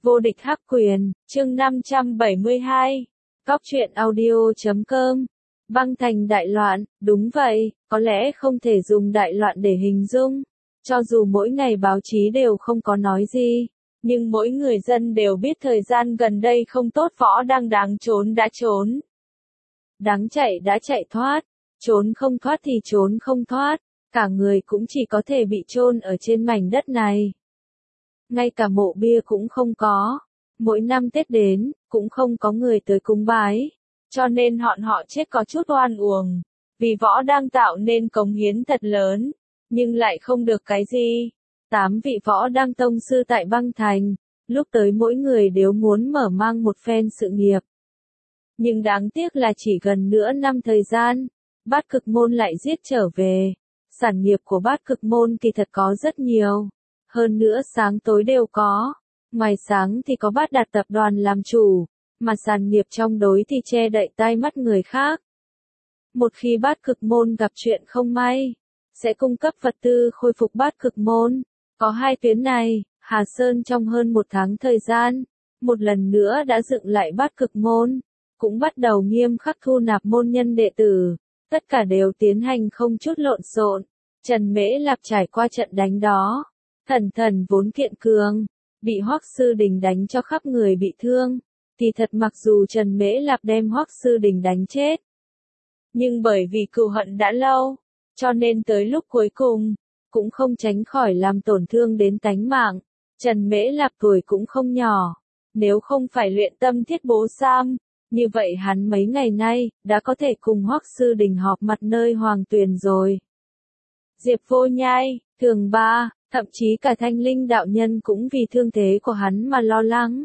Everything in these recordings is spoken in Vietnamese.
Vô địch hắc quyền, chương 572. Cóc truyện audio.com. Băng thành đại loạn, đúng vậy, có lẽ không thể dùng đại loạn để hình dung. Cho dù mỗi ngày báo chí đều không có nói gì, nhưng mỗi người dân đều biết thời gian gần đây không tốt, Võ Đăng đáng trốn đã trốn. Đáng chạy đã chạy thoát, trốn không thoát thì trốn không thoát, cả người cũng chỉ có thể bị chôn ở trên mảnh đất này. Ngay cả mộ bia cũng không có, mỗi năm Tết đến, cũng không có người tới cúng bái, cho nên họ chết có chút oan uổng, vì Võ Đăng tạo nên cống hiến thật lớn, nhưng lại không được cái gì. 8 vị Võ Đăng tông sư tại băng thành, lúc tới mỗi người đều muốn mở mang một phen sự nghiệp. Nhưng đáng tiếc là chỉ gần nửa năm thời gian, Bát Cực Môn lại giết trở về. Sản nghiệp của Bát Cực Môn kỳ thật có rất nhiều, hơn nữa sáng tối đều có. Ngoài sáng thì có Bát Đạt tập đoàn làm chủ, mà sản nghiệp trong đối thì che đậy tai mắt người khác. Một khi Bát Cực Môn gặp chuyện không may, sẽ cung cấp vật tư khôi phục Bát Cực Môn. Có hai tuyến này, Hà Sơn trong hơn một tháng thời gian, một lần nữa đã dựng lại Bát Cực Môn, cũng bắt đầu nghiêm khắc thu nạp môn nhân đệ tử, tất cả đều tiến hành không chút lộn xộn. Trần Mễ Lạp trải qua trận đánh đó, thần vốn kiện cường, bị Hoắc Sư Đình đánh cho khắp người bị thương. Thì thật mặc dù Trần Mễ Lạp đem Hoắc Sư Đình đánh chết, nhưng bởi vì cừu hận đã lâu, cho nên tới lúc cuối cùng, cũng không tránh khỏi làm tổn thương đến tánh mạng. Trần Mễ Lạp tuổi cũng không nhỏ, nếu không phải luyện tâm thiết bố sam, như vậy hắn mấy ngày nay, đã có thể cùng Hoắc Sư Đình họp mặt nơi Hoàng Tuyền rồi. Diệp Vô Nhai, Thường Ba, thậm chí cả Thanh Linh đạo nhân cũng vì thương thế của hắn mà lo lắng.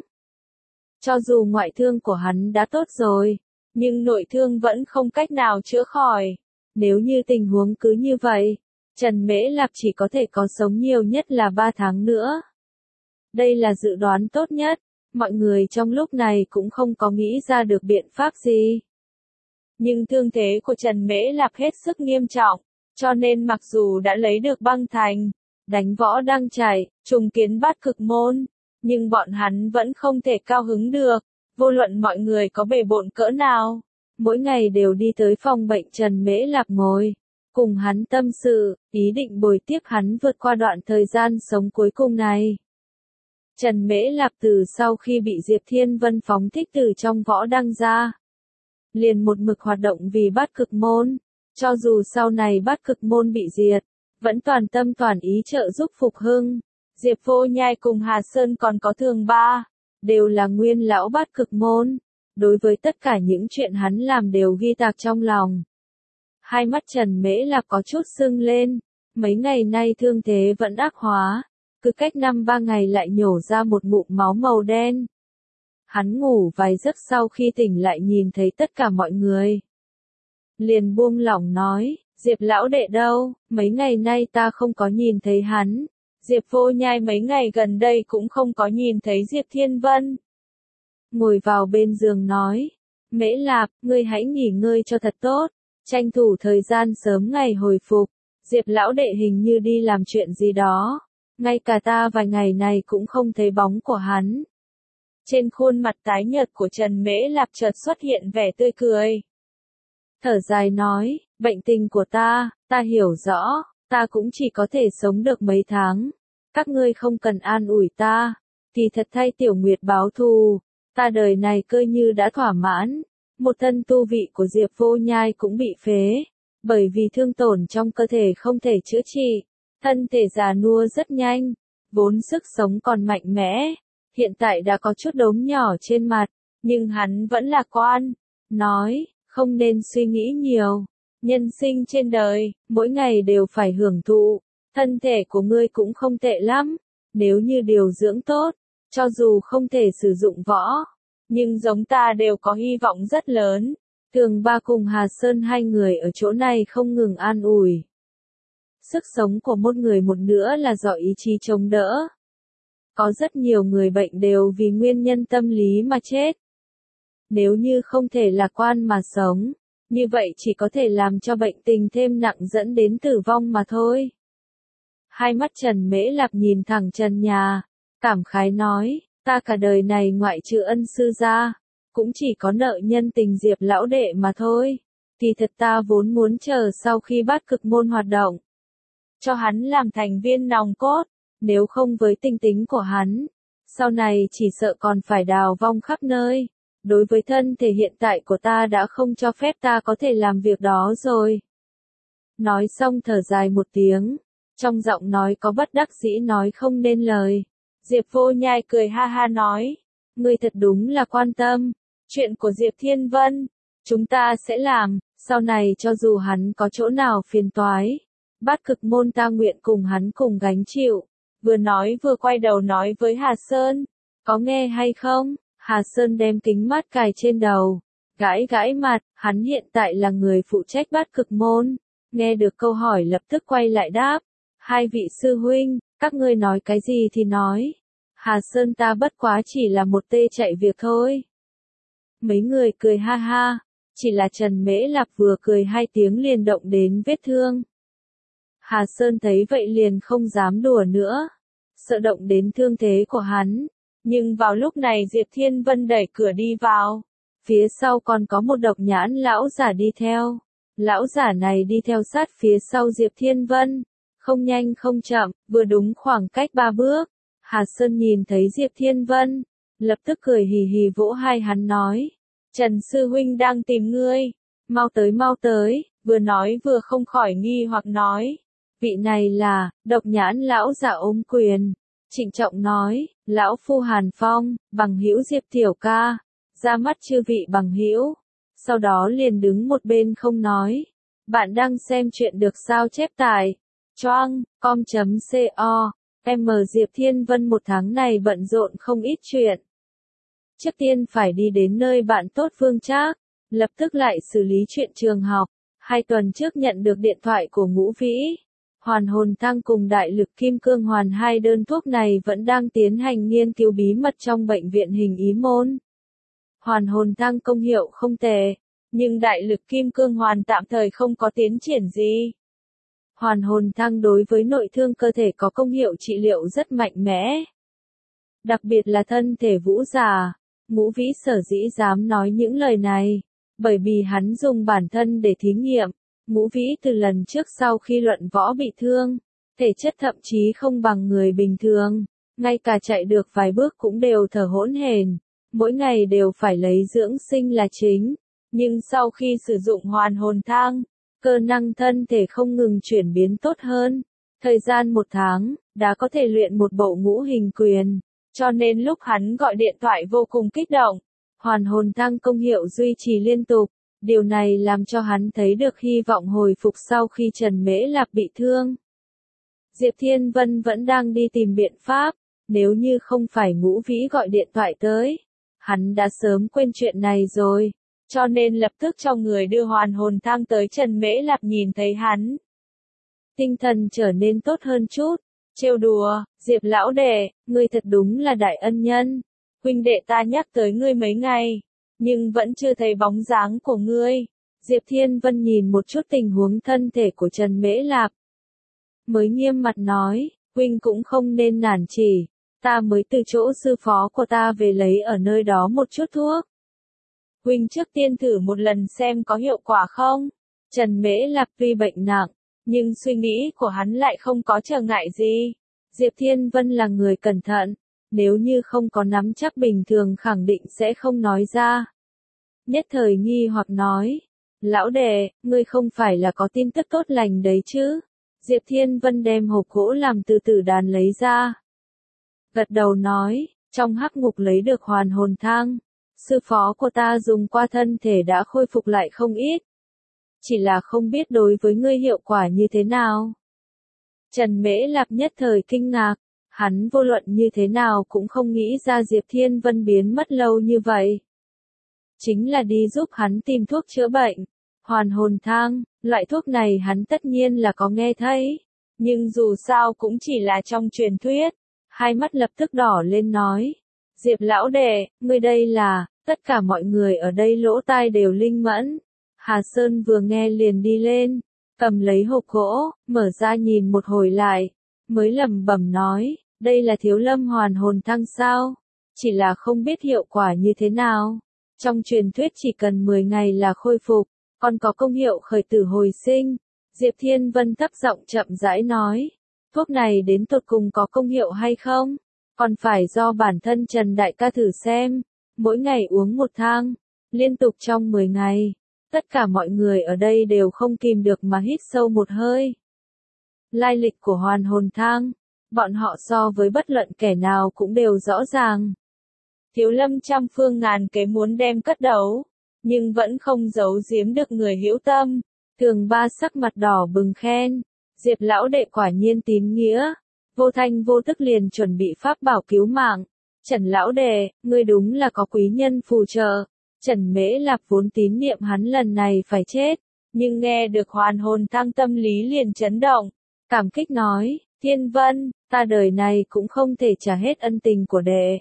Cho dù ngoại thương của hắn đã tốt rồi, nhưng nội thương vẫn không cách nào chữa khỏi. Nếu như tình huống cứ như vậy, Trần Mễ Lạp chỉ có thể có sống nhiều nhất là 3 tháng nữa. Đây là dự đoán tốt nhất, mọi người trong lúc này cũng không có nghĩ ra được biện pháp gì. Nhưng thương thế của Trần Mễ Lạp hết sức nghiêm trọng, cho nên mặc dù đã lấy được băng thành, đánh Võ Đăng chạy, trùng kiến Bát Cực Môn, nhưng bọn hắn vẫn không thể cao hứng được, vô luận mọi người có bề bộn cỡ nào, mỗi ngày đều đi tới phòng bệnh Trần Mễ Lạp ngồi, cùng hắn tâm sự, ý định bồi tiếp hắn vượt qua đoạn thời gian sống cuối cùng này. Trần Mễ Lạp từ sau khi bị Diệp Thiên Vân phóng thích từ trong Võ Đăng ra, liền một mực hoạt động vì Bát Cực Môn, cho dù sau này Bát Cực Môn bị diệt, vẫn toàn tâm toàn ý trợ giúp phục hưng. Diệp Vô Nhai cùng Hà Sơn còn có Thường Ba, đều là nguyên lão Bát Cực Môn, đối với tất cả những chuyện hắn làm đều ghi tạc trong lòng. Hai mắt Trần Mễ Lạp có chút sưng lên, mấy ngày nay thương thế vẫn ác hóa, cứ cách 5-3 ngày lại nhổ ra một ngụm máu màu đen. Hắn ngủ vài giấc sau khi tỉnh lại nhìn thấy tất cả mọi người, liền buông lỏng nói, Diệp lão đệ đâu, mấy ngày nay ta không có nhìn thấy hắn. Diệp Vô Nhai mấy ngày gần đây cũng không có nhìn thấy Diệp Thiên Vân. Ngồi vào bên giường nói, Mễ Lạp, ngươi hãy nghỉ ngơi cho thật tốt, tranh thủ thời gian sớm ngày hồi phục. Diệp lão đệ hình như đi làm chuyện gì đó, ngay cả ta vài ngày này cũng không thấy bóng của hắn. Trên khuôn mặt tái nhợt của Trần Mễ Lạp chợt xuất hiện vẻ tươi cười. Thở dài nói, bệnh tình của ta hiểu rõ, ta cũng chỉ có thể sống được mấy tháng. Các ngươi không cần an ủi ta, kỳ thật thay Tiểu Nguyệt báo thù, ta đời này coi như đã thỏa mãn. Một thân tu vị của Diệp Vô Nhai cũng bị phế, bởi vì thương tổn trong cơ thể không thể chữa trị, thân thể già nua rất nhanh, vốn sức sống còn mạnh mẽ, hiện tại đã có chút đốm nhỏ trên mặt, nhưng hắn vẫn lạc quan, nói, không nên suy nghĩ nhiều, nhân sinh trên đời, mỗi ngày đều phải hưởng thụ, thân thể của ngươi cũng không tệ lắm, nếu như điều dưỡng tốt, cho dù không thể sử dụng võ, nhưng giống ta đều có hy vọng rất lớn. Thường Ba cùng Hà Sơn hai người ở chỗ này không ngừng an ủi. Sức sống của một người một nữa là do ý chí chống đỡ. Có rất nhiều người bệnh đều vì nguyên nhân tâm lý mà chết. Nếu như không thể lạc quan mà sống, như vậy chỉ có thể làm cho bệnh tình thêm nặng dẫn đến tử vong mà thôi. Hai mắt Trần Mễ Lạp nhìn thẳng trần nhà, cảm khái nói, Ta cả đời này ngoại trừ ân sư ra, cũng chỉ có nợ nhân tình Diệp lão đệ mà thôi. Kỳ thật ta vốn muốn chờ sau khi Bát Cực môn hoạt động, cho hắn làm thành viên nòng cốt, nếu không với tinh tính của hắn, sau này chỉ sợ còn phải đào vong khắp nơi. Đối với thân thể hiện tại của ta đã không cho phép ta có thể làm việc đó rồi. Nói xong thở dài một tiếng, trong giọng nói có bất đắc dĩ nói không nên lời. Diệp Vô Nhai cười ha ha nói, ngươi thật đúng là quan tâm, chuyện của Diệp Thiên Vân, chúng ta sẽ làm, sau này cho dù hắn có chỗ nào phiền toái, Bát Cực môn ta nguyện cùng hắn cùng gánh chịu. Vừa nói vừa quay đầu nói với Hà Sơn, có nghe hay không? Hà Sơn đem kính mát cài trên đầu, gãi gãi mặt, hắn hiện tại là người phụ trách Bát Cực môn. Nghe được câu hỏi lập tức quay lại đáp, hai vị sư huynh, các ngươi nói cái gì thì nói. Hà Sơn ta bất quá chỉ là một tê chạy việc thôi. Mấy người cười ha ha, chỉ là Trần Mễ Lạp vừa cười hai tiếng liền động đến vết thương. Hà Sơn thấy vậy liền không dám đùa nữa, sợ động đến thương thế của hắn. Nhưng vào lúc này Diệp Thiên Vân đẩy cửa đi vào, phía sau còn có một Độc Nhãn lão giả đi theo. Lão giả này đi theo sát phía sau Diệp Thiên Vân, không nhanh không chậm, vừa đúng khoảng cách 3 bước. Hà Sơn nhìn thấy Diệp Thiên Vân, lập tức cười hì hì vỗ hai hắn nói, Trần Sư Huynh đang tìm ngươi, mau tới, vừa nói vừa không khỏi nghi hoặc nói, vị này là, Độc Nhãn lão giả ôm quyền, trịnh trọng nói, lão phu Hàn Phong, bằng hữu Diệp tiểu ca, ra mắt chư vị bằng hữu. Sau đó liền đứng một bên không nói. Bạn đang xem chuyện được sao chép tại choang.com.co. Diệp Thiên Vân một tháng này bận rộn không ít chuyện. Trước tiên phải đi đến nơi bạn tốt Vương Trác, lập tức lại xử lý chuyện trường học. 2 tuần trước nhận được điện thoại của Ngũ Vĩ. Hoàn hồn thăng cùng đại lực kim cương hoàn, 2 đơn thuốc này vẫn đang tiến hành nghiên cứu bí mật trong bệnh viện Hình Ý Môn. Hoàn hồn thăng công hiệu không tệ, nhưng đại lực kim cương hoàn tạm thời không có tiến triển gì. Hoàn hồn thăng đối với nội thương cơ thể có công hiệu trị liệu rất mạnh mẽ. Đặc biệt là thân thể vũ giả, Ngũ Vĩ sở dĩ dám nói những lời này, bởi vì hắn dùng bản thân để thí nghiệm. Ngũ Vĩ từ lần trước sau khi luận võ bị thương, thể chất thậm chí không bằng người bình thường, ngay cả chạy được vài bước cũng đều thở hổn hển. Mỗi ngày đều phải lấy dưỡng sinh là chính, nhưng sau khi sử dụng hoàn hồn thang, cơ năng thân thể không ngừng chuyển biến tốt hơn. Thời gian 1 tháng, đã có thể luyện một bộ ngũ hình quyền, cho nên lúc hắn gọi điện thoại vô cùng kích động. Hoàn hồn thang công hiệu duy trì liên tục, điều này làm cho hắn thấy được hy vọng hồi phục sau khi Trần Mễ Lạp bị thương. Diệp Thiên Vân vẫn đang đi tìm biện pháp, nếu như không phải Ngũ Vĩ gọi điện thoại tới, hắn đã sớm quên chuyện này rồi, cho nên lập tức cho người đưa hoàn hồn thang tới Trần Mễ Lạp nhìn thấy hắn. Tinh thần trở nên tốt hơn chút, trêu đùa, Diệp lão đệ, ngươi thật đúng là đại ân nhân, huynh đệ ta nhắc tới ngươi mấy ngày, nhưng vẫn chưa thấy bóng dáng của ngươi. Diệp Thiên Vân nhìn một chút tình huống thân thể của Trần Mễ Lạp, mới nghiêm mặt nói, huynh cũng không nên nản chỉ. Ta mới từ chỗ sư phó của ta về lấy ở nơi đó một chút thuốc. Huynh trước tiên thử một lần xem có hiệu quả không? Trần Mễ Lạp tuy bệnh nặng, nhưng suy nghĩ của hắn lại không có trở ngại gì. Diệp Thiên Vân là người cẩn thận, nếu như không có nắm chắc bình thường khẳng định sẽ không nói ra. Nhất thời nghi hoặc nói, lão đệ, ngươi không phải là có tin tức tốt lành đấy chứ? Diệp Thiên Vân đem hộp gỗ làm từ tử đàn lấy ra. Gật đầu nói, trong hắc ngục lấy được hoàn hồn thang, sư phó của ta dùng qua thân thể đã khôi phục lại không ít. Chỉ là không biết đối với ngươi hiệu quả như thế nào. Trần Mễ Lạp nhất thời kinh ngạc, hắn vô luận như thế nào cũng không nghĩ ra Diệp Thiên Vân biến mất lâu như vậy. Chính là đi giúp hắn tìm thuốc chữa bệnh. Hoàn hồn thang, loại thuốc này hắn tất nhiên là có nghe thấy, nhưng dù sao cũng chỉ là trong truyền thuyết. Hai mắt lập tức đỏ lên nói, Diệp lão đệ, ngươi đây là, tất cả mọi người ở đây lỗ tai đều linh mẫn. Hà Sơn vừa nghe liền đi lên, cầm lấy hộp gỗ, mở ra nhìn một hồi lại, mới lẩm bẩm nói, đây là Thiếu Lâm hoàn hồn thăng sao? chỉ là không biết hiệu quả như thế nào. Trong truyền thuyết chỉ cần 10 ngày là khôi phục, còn có công hiệu khởi tử hồi sinh. Diệp Thiên Vân thấp giọng chậm rãi nói, thuốc này đến tột cùng có công hiệu hay không? Còn phải do bản thân Trần Đại ca thử xem, mỗi ngày uống một thang, liên tục trong 10 ngày. Tất cả mọi người ở đây đều không kìm được mà hít sâu một hơi. Lai lịch của hoàn hồn thang, bọn họ so với bất luận kẻ nào cũng đều rõ ràng. Thiếu Lâm trăm phương ngàn kế muốn đem cất đấu, nhưng vẫn không giấu giếm được người hữu tâm. Thường Ba sắc mặt đỏ bừng khen, Diệp lão đệ quả nhiên tín nghĩa, vô thanh vô tức liền chuẩn bị pháp bảo cứu mạng. Trần lão đệ, ngươi đúng là có quý nhân phù trợ. Trần Mễ Lạp vốn tín niệm hắn lần này phải chết, nhưng nghe được hoàn hồn thang tâm lý liền chấn động, cảm kích nói, Thiên Vân, ta đời này cũng không thể trả hết ân tình của đệ.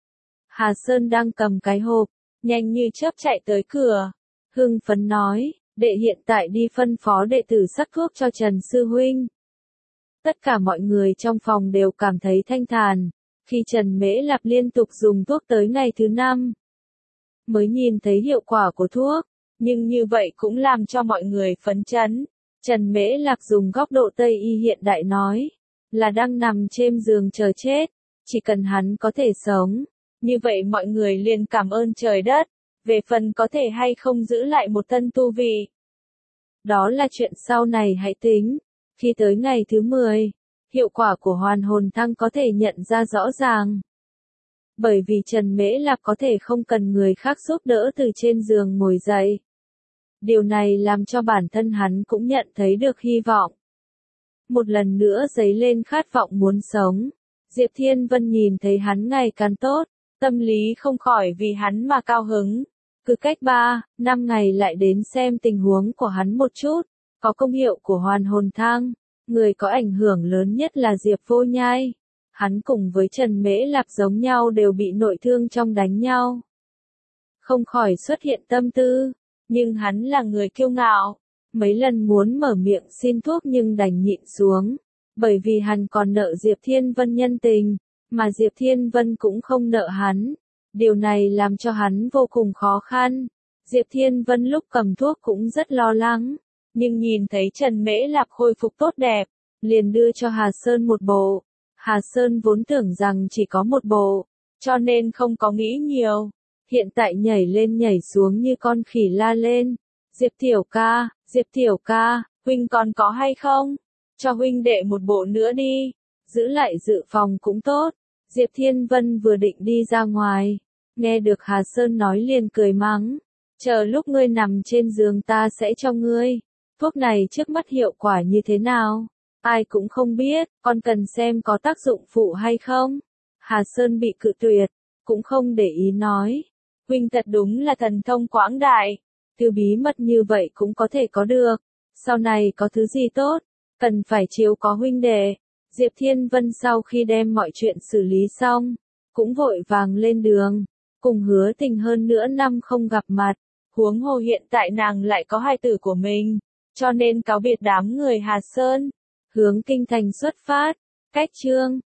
Hà Sơn đang cầm cái hộp, nhanh như chớp chạy tới cửa, hưng phấn nói, đệ hiện tại đi phân phó đệ tử sắc thuốc cho Trần Sư Huynh. Tất cả mọi người trong phòng đều cảm thấy thanh thản, khi Trần Mễ Lạp liên tục dùng thuốc tới ngày thứ 5. Mới nhìn thấy hiệu quả của thuốc, nhưng như vậy cũng làm cho mọi người phấn chấn. Trần Mễ Lạp dùng góc độ Tây y hiện đại nói, là đang nằm trên giường chờ chết, chỉ cần hắn có thể sống, như vậy mọi người liền cảm ơn trời đất, về phần có thể hay không giữ lại một thân tu vị. Đó là chuyện sau này hãy tính, khi tới ngày thứ 10, hiệu quả của hoàn hồn thăng có thể nhận ra rõ ràng. Bởi vì Trần Mễ Lạp có thể không cần người khác giúp đỡ từ trên giường ngồi dậy. Điều này làm cho bản thân hắn cũng nhận thấy được hy vọng. Một lần nữa dấy lên khát vọng muốn sống. Diệp Thiên Vân nhìn thấy hắn ngày càng tốt, tâm lý không khỏi vì hắn mà cao hứng. Cứ cách 3-5 ngày lại đến xem tình huống của hắn một chút, có công hiệu của hoàn hồn thang. Người có ảnh hưởng lớn nhất là Diệp Vô Nhai. Hắn cùng với Trần Mễ Lạp giống nhau đều bị nội thương trong đánh nhau. Không khỏi xuất hiện tâm tư, nhưng hắn là người kiêu ngạo. Mấy lần muốn mở miệng xin thuốc nhưng đành nhịn xuống, bởi vì hắn còn nợ Diệp Thiên Vân nhân tình, mà Diệp Thiên Vân cũng không nợ hắn. Điều này làm cho hắn vô cùng khó khăn. Diệp Thiên Vân lúc cầm thuốc cũng rất lo lắng, nhưng nhìn thấy Trần Mễ Lạp khôi phục tốt đẹp, liền đưa cho Hà Sơn một bộ. Hà Sơn vốn tưởng rằng chỉ có một bộ, cho nên không có nghĩ nhiều. Hiện tại nhảy lên nhảy xuống như con khỉ la lên. Diệp Tiểu ca, huynh còn có hay không? Cho huynh đệ một bộ nữa đi, giữ lại dự phòng cũng tốt. Diệp Thiên Vân vừa định đi ra ngoài, nghe được Hà Sơn nói liền cười mắng. Chờ lúc ngươi nằm trên giường ta sẽ cho ngươi. Thuốc này trước mắt hiệu quả như thế nào? Ai cũng không biết, con cần xem có tác dụng phụ hay không. Hà Sơn bị cự tuyệt, cũng không để ý nói. Huynh thật đúng là thần thông quảng đại. Thứ bí mật như vậy cũng có thể có được. Sau này có thứ gì tốt, cần phải chiếu có huynh đệ. Diệp Thiên Vân sau khi đem mọi chuyện xử lý xong, cũng vội vàng lên đường, cùng Hứa Tình hơn nữa năm không gặp mặt. Huống hồ hiện tại nàng lại có hài tử của mình, cho nên cáo biệt đám người Hà Sơn, hướng kinh thành xuất phát. Cách chương